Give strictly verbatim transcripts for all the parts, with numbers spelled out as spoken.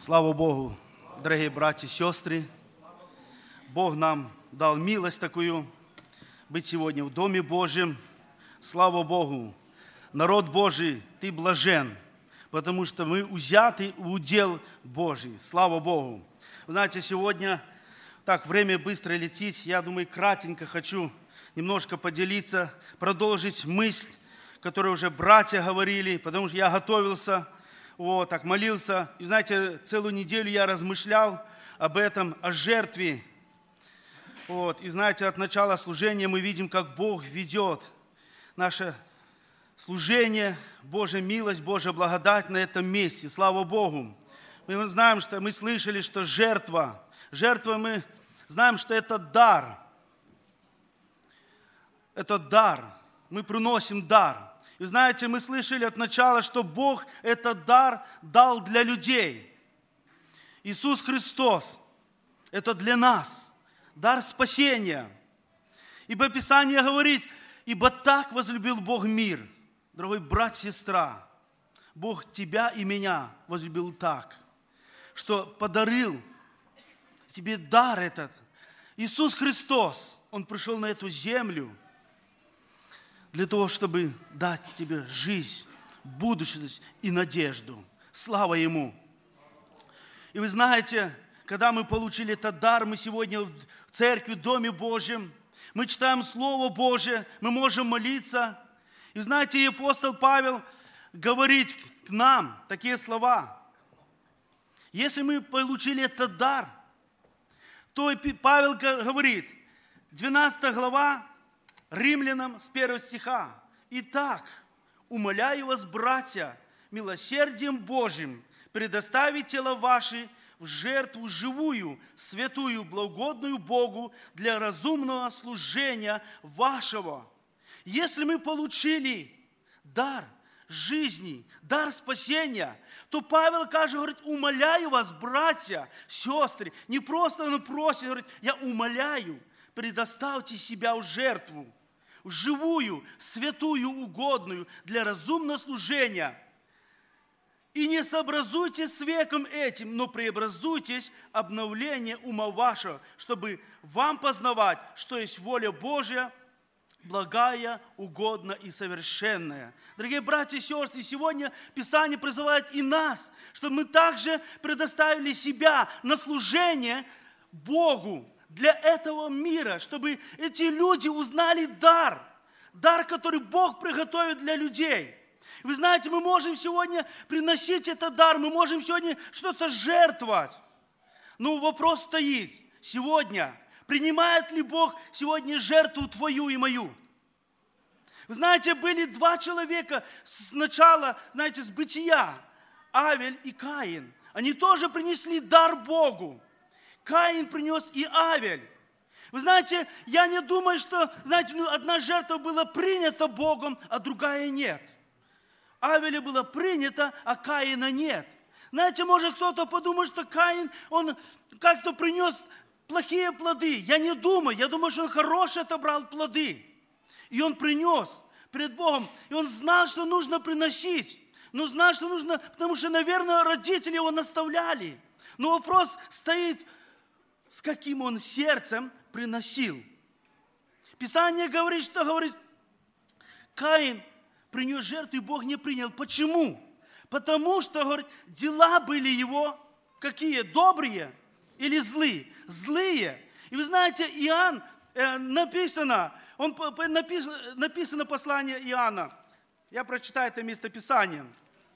Слава Богу, дорогие братья и сестры. Бог нам дал милость такую быть сегодня в Доме Божьем. Слава Богу, народ Божий, ты блажен, потому что мы взяты в удел Божий. Слава Богу. Вы знаете, сегодня, так, время быстро летит, я думаю, кратенько хочу немножко поделиться, продолжить мысль, которую уже братья говорили, потому что я готовился, вот, так молился. И знаете, целую неделю я размышлял об этом, о жертве. Вот, и знаете, от начала служения мы видим, как Бог ведет наше служение, Божья милость, Божья благодать на этом месте. Слава Богу. Мы знаем, что мы слышали, что жертва, жертва мы знаем, что это дар. Это дар. Мы приносим дар. И знаете, мы слышали от начала, что Бог этот дар дал для людей. Иисус Христос – это для нас дар спасения. Ибо Писание говорит, ибо так возлюбил Бог мир. Дорогой брат, сестра, Бог тебя и меня возлюбил так, что подарил тебе дар этот. Иисус Христос, Он пришел на эту землю для того, чтобы дать тебе жизнь, будущность и надежду. Слава Ему! И вы знаете, когда мы получили этот дар, мы сегодня в церкви, в Доме Божьем, мы читаем Слово Божие, мы можем молиться. И знаете, и апостол Павел говорит к нам такие слова. Если мы получили этот дар, то Павел говорит, двенадцатая глава, Римлянам с первого стиха. Итак, умоляю вас, братья, милосердием Божьим, предоставить тела ваши в жертву живую, святую, благогодную Богу для разумного служения вашего. Если мы получили дар жизни, дар спасения, то Павел, кажется, говорит, умоляю вас, братья, сестры, не просто он просит, говорит, я умоляю, предоставьте себя в жертву, в живую, святую, угодную для разумного служения. И не сообразуйтесь с веком этим, но преобразуйтесь обновление ума вашего, чтобы вам познавать, что есть воля Божья, благая, угодная и совершенная. Дорогие братья и сестры, сегодня Писание призывает и нас, чтобы мы также предоставили себя на служение Богу для этого мира, чтобы эти люди узнали дар, дар, который Бог приготовит для людей. Вы знаете, мы можем сегодня приносить этот дар, мы можем сегодня что-то жертвовать. Но вопрос стоит сегодня, принимает ли Бог сегодня жертву твою и мою? Вы знаете, были два человека сначала, знаете, с бытия, Авель и Каин. Они тоже принесли дар Богу. Каин принес и Авель. Вы знаете, я не думаю, что, знаете, ну, одна жертва была принята Богом, а другая нет. Авеля было принято, а Каина нет. Знаете, может кто-то подумает, что Каин, он как-то принес плохие плоды. Я не думаю, я думаю, что он хороший отобрал плоды. И он принес перед Богом, и он знал, что нужно приносить. Но знал, что нужно, потому что, наверное, родители его наставляли. Но вопрос стоит, с каким он сердцем приносил. Писание говорит, что говорит, Каин принес жертву, и Бог не принял. Почему? Потому что, говорит, дела были его какие? Добрые или злые? Злые. И вы знаете, Иоанн, э, написано, он, написано, написано послание Иоанна. Я прочитаю это местописание.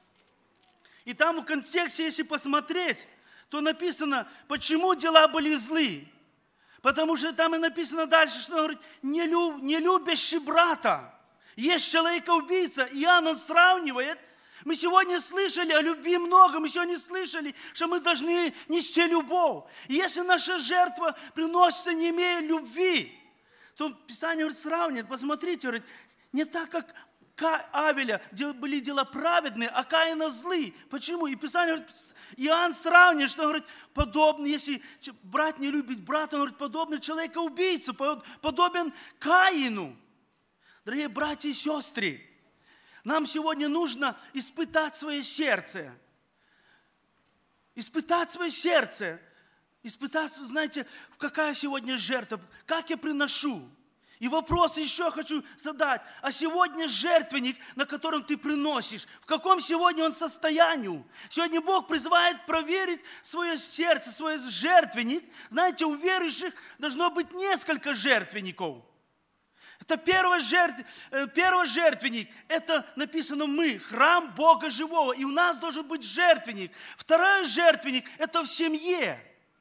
И там в контексте, если посмотреть, то написано, почему дела были злые. Потому что там и написано дальше, что говорит, не, люб, не любящий брата. Есть человека-убийца. Иоанн, он сравнивает. Мы сегодня слышали о любви много. Мы сегодня слышали, что мы должны нести любовь. И если наша жертва приносится, не имея любви, то Писание говорит, сравнивает. Посмотрите, говорит, не так, как Авеля были дела праведные, а Каина злые. Почему? И Писание говорит, Иоанн сравнивает, что говорит, подобно, если брат не любит брата, он говорит, подобный человека-убийцу, подобен Каину. Дорогие братья и сестры, нам сегодня нужно испытать свое сердце. испытать свое сердце, испытать, знаете, какая сегодня жертва, как я приношу. И вопрос еще хочу задать. А сегодня жертвенник, на котором ты приносишь, в каком сегодня он состоянии? Сегодня Бог призывает проверить свое сердце, свой жертвенник. Знаете, у верующих должно быть несколько жертвенников. Это первый, жертв, первый жертвенник, это написано мы, храм Бога живого, и у нас должен быть жертвенник. Второй жертвенник, это в семье.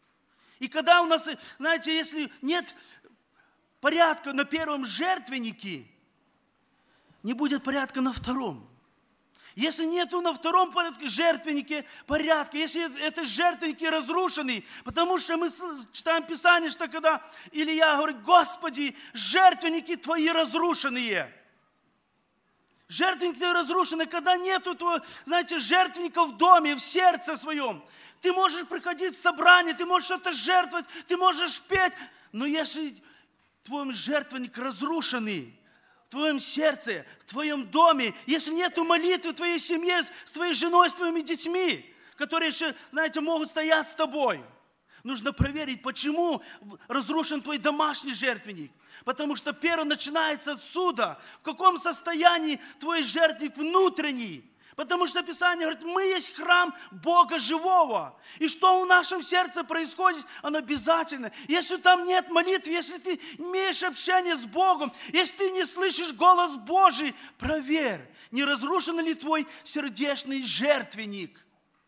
И когда у нас, знаете, если нет порядка на первом жертвеннике, не будет порядка на втором. Если нету на втором порядке, жертвеннике порядка, если это жертвенники разрушены, потому что мы читаем Писание, что когда Илья говорит: Господи, жертвенники Твои разрушенные. Жертвенники Твои разрушены, когда нету, знаете, жертвенника в доме, в сердце своем. Ты можешь приходить в собрание, ты можешь что-то жертвовать, ты можешь петь, но если твой жертвенник разрушенный, в твоем сердце, в твоем доме, если нету молитвы в твоей семье, с твоей женой, с твоими детьми, которые еще, знаете, могут стоять с тобой, нужно проверить, почему разрушен твой домашний жертвенник. Потому что первое начинается отсюда, в каком состоянии твой жертвенник внутренний. Потому что Писание говорит, мы есть храм Бога живого. И что в нашем сердце происходит, оно обязательно. Если там нет молитвы, если ты имеешь общение с Богом, если ты не слышишь голос Божий, проверь, не разрушен ли твой сердечный жертвенник.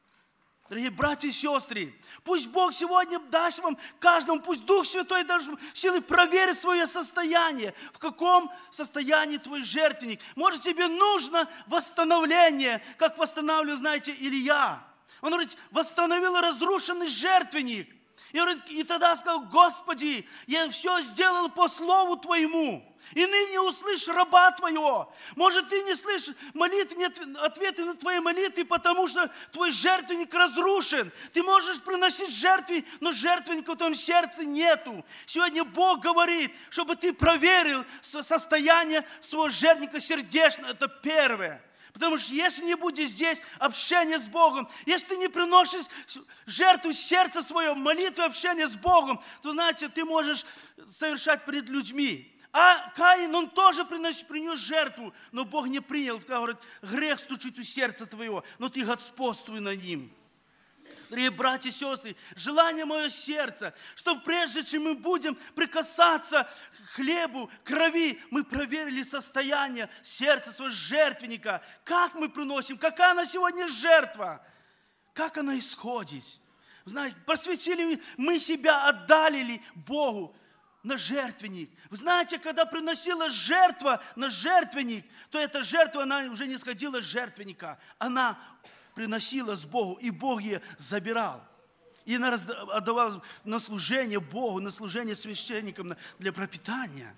Дорогие братья и сестры, пусть Бог сегодня даст вам каждому, пусть Дух Святой даст вам силы проверить свое состояние. В каком состоянии твой жертвенник? Может, тебе нужно восстановление, как восстанавливал, знаете, Илья. Он говорит, восстановил разрушенный жертвенник. И, говорит, и тогда сказал, Господи, я все сделал по слову Твоему. И ныне услышь раба Твоего. Может, ты не слышишь молитвы, нет ответа на твои молитвы, потому что твой жертвенник разрушен. Ты можешь приносить жертвы, но жертвенника в твоем сердце нету. Сегодня Бог говорит, чтобы ты проверил состояние своего жертвенника сердечного. Это первое. Потому что если не будет здесь общения с Богом, если ты не приносишь жертву сердца своего, молитву, общения с Богом, то, знаете, ты можешь совершать перед людьми. А Каин, он тоже принес, принес жертву, но Бог не принял. Сказал, говорит, грех стучит у сердца твоего, но ты господствуй над ним. Дорогие братья и сестры, желание мое сердца, чтобы прежде чем мы будем прикасаться к хлебу, к крови, мы проверили состояние сердца своего жертвенника. Как мы приносим, какая она сегодня жертва, как она исходит. Знаете, посвятили мы себя, отдали ли Богу на жертвенник. Вы знаете, когда приносила жертва на жертвенник, то эта жертва, она уже не сходила с жертвенника. Она приносилась Богу, и Бог ее забирал. И она отдавалась на служение Богу, на служение священникам для пропитания.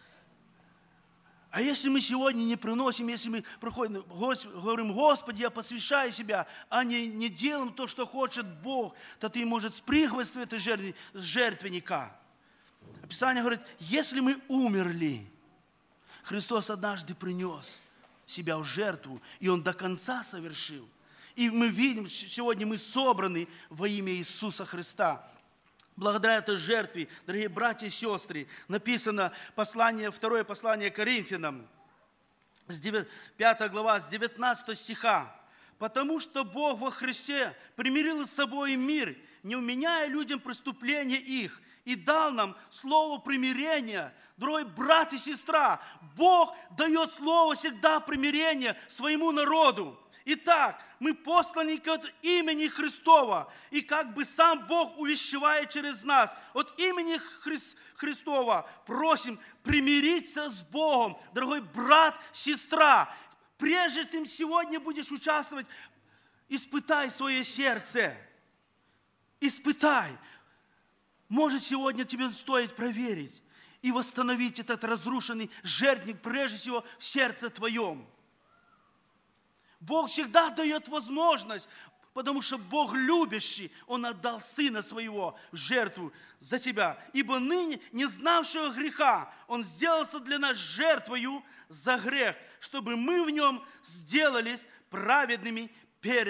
А если мы сегодня не приносим, если мы проходим, говорим, Господи, я посвящаю себя, а не, не делаем то, что хочет Бог, то ты можешь спрыгивать с этого жертвенника. Писание говорит, если мы умерли, Христос однажды принес себя в жертву, и Он до конца совершил. И мы видим, сегодня мы собраны во имя Иисуса Христа. Благодаря этой жертве, дорогие братья и сестры, написано послание, второе послание Коринфянам, пятая глава, с девятнадцатого стиха. «Потому что Бог во Христе примирил с собой мир, не уменяя людям преступления их, и дал нам слово примирения». Дорогой брат и сестра, Бог дает слово всегда примирения своему народу. Итак, мы посланники от имени Христова, и как бы сам Бог увещевает через нас, от имени Хри- Христова просим примириться с Богом. Дорогой брат, сестра, прежде чем сегодня будешь участвовать, испытай свое сердце. Испытай. Может, сегодня тебе стоит проверить и восстановить этот разрушенный жертвенник, прежде всего, в сердце твоем. Бог всегда дает возможность, потому что Бог любящий, Он отдал Сына Своего в жертву за тебя. Ибо ныне, не знавшего греха, Он сделался для нас жертвою за грех, чтобы мы в Нем сделались праведными перед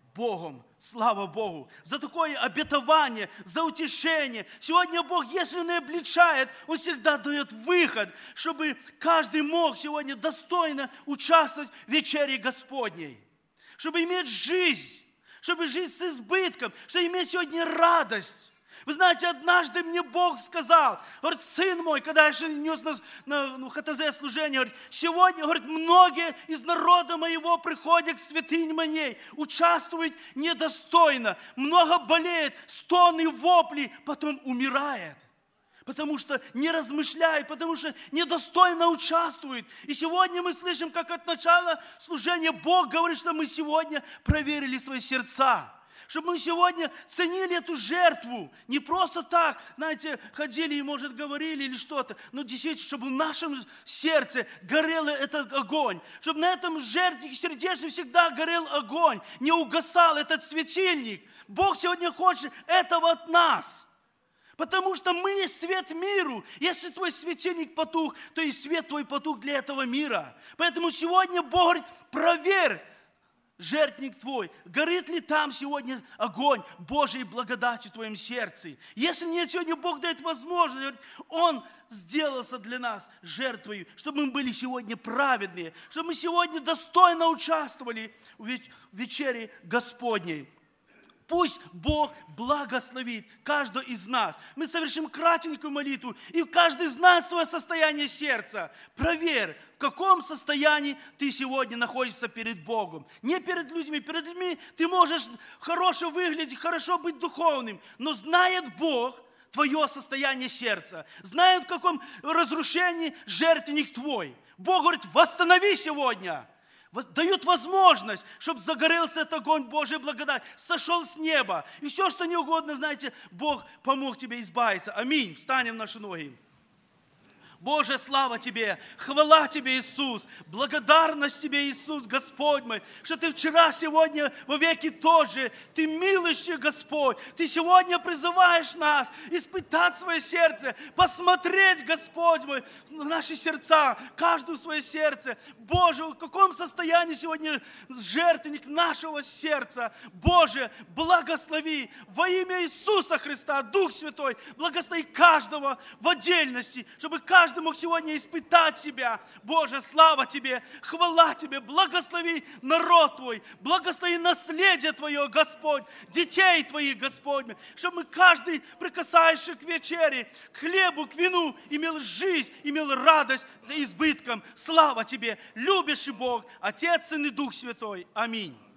Богом. Слава Богу за такое обетование, за утешение. Сегодня Бог, если Он и обличает, Он всегда дает выход, чтобы каждый мог сегодня достойно участвовать в вечере Господней. Чтобы иметь жизнь, чтобы жить с избытком, чтобы иметь сегодня радость. Вы знаете, однажды мне Бог сказал, говорит, сын мой, когда я нес на, на, на ХТЗ служение, говорит, сегодня, говорит, многие из народа моего приходят к святыне моей, участвуют недостойно, много болеет, стоны, вопли, потом умирает. Потому что не размышляет, потому что недостойно участвует. И сегодня мы слышим, как от начала служения Бог говорит, что мы сегодня проверили свои сердца. Чтобы мы сегодня ценили эту жертву. Не просто так, знаете, ходили и, может, говорили или что-то. Но действительно, чтобы в нашем сердце горел этот огонь. Чтобы на этом жертве сердечном всегда горел огонь. Не угасал этот светильник. Бог сегодня хочет этого от нас. Потому что мы есть свет миру. Если твой светильник потух, то и свет твой потух для этого мира. Поэтому сегодня Бог говорит, проверь, жертвенник твой, горит ли там сегодня огонь Божьей благодати в твоем сердце? Если нет, сегодня Бог дает возможность, Он сделался для нас жертвой, чтобы мы были сегодня праведные, чтобы мы сегодня достойно участвовали в вечере Господней. Пусть Бог благословит каждого из нас. Мы совершим кратенькую молитву, и каждый знает свое состояние сердца. Проверь, в каком состоянии ты сегодня находишься перед Богом. Не перед людьми. Перед людьми ты можешь хорошо выглядеть, хорошо быть духовным, но знает Бог твое состояние сердца. Знает, в каком разрушении жертвенник твой. Бог говорит, восстанови сегодня. Дают возможность, чтобы загорелся этот огонь Божьей благодати, сошел с неба. И все, что не угодно, знаете, Бог помог тебе избавиться. Аминь. Встанем на наши ноги. Боже, слава Тебе, хвала Тебе, Иисус, благодарность Тебе, Иисус, Господь мой, что Ты вчера, сегодня, во веки тот же, Ты милостивый Господь, Ты сегодня призываешь нас испытать свое сердце, посмотреть, Господь мой, в наши сердца, каждое свое сердце. Боже, в каком состоянии сегодня жертвенник нашего сердца? Боже, благослови во имя Иисуса Христа, Дух Святой, благослови каждого в отдельности, чтобы каждый Каждый мог сегодня испытать себя. Боже, слава Тебе, хвала Тебе, благослови народ Твой, благослови наследие Твое, Господь, детей Твоих, Господь, чтобы мы каждый, прикасающийся к вечере, к хлебу, к вину, имел жизнь, имел радость за избытком. Слава Тебе, любящий Бог, Отец, Сын и Дух Святой. Аминь.